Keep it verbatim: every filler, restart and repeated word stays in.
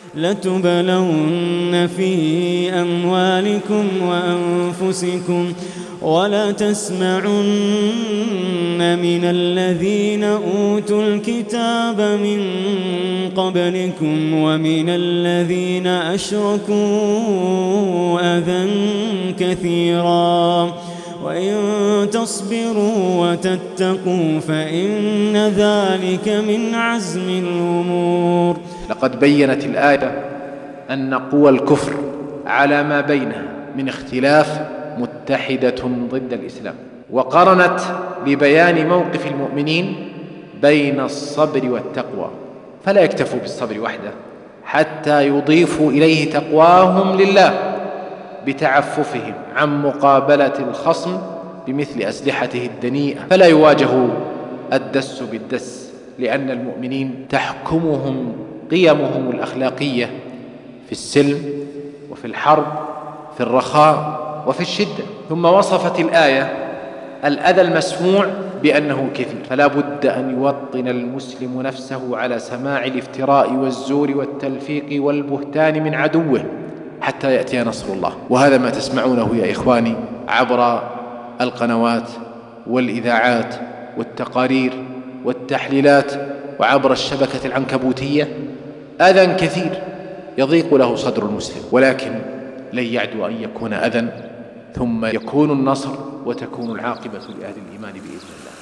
لتبلون في أموالكم وأنفسكم ولتسمعن من الذين أوتوا الكتاب من قبلكم ومن الذين أشركوا أذى كثيرا وإن تصبروا وتتقوا فإن ذلك من عزم الأمور. لقد بيّنت الآية أن قوى الكفر على ما بينها من اختلاف متحدة ضد الإسلام، وقرنت ببيان موقف المؤمنين بين الصبر والتقوى، فلا يكتفوا بالصبر وحده حتى يضيفوا إليه تقواهم لله بتعففهم عن مقابلة الخصم بمثل أسلحته الدنيئة، فلا يواجهوا الدس بالدس، لأن المؤمنين تحكمهم قيمهم الأخلاقية في السلم وفي الحرب، في الرخاء وفي الشدة. ثم وصفت الآية الأذى المسموع بأنه كثير، فلا بد أن يوطن المسلم نفسه على سماع الافتراء والزور والتلفيق والبهتان من عدوه حتى يأتي نصر الله. وهذا ما تسمعونه يا إخواني عبر القنوات والإذاعات والتقارير والتحليلات وعبر الشبكة العنكبوتية، أذى كثير يضيق له صدر المسلم، ولكن لن يعدو أن يكون أذى ثم يكون النصر وتكون العاقبة لأهل الإيمان بإذن الله.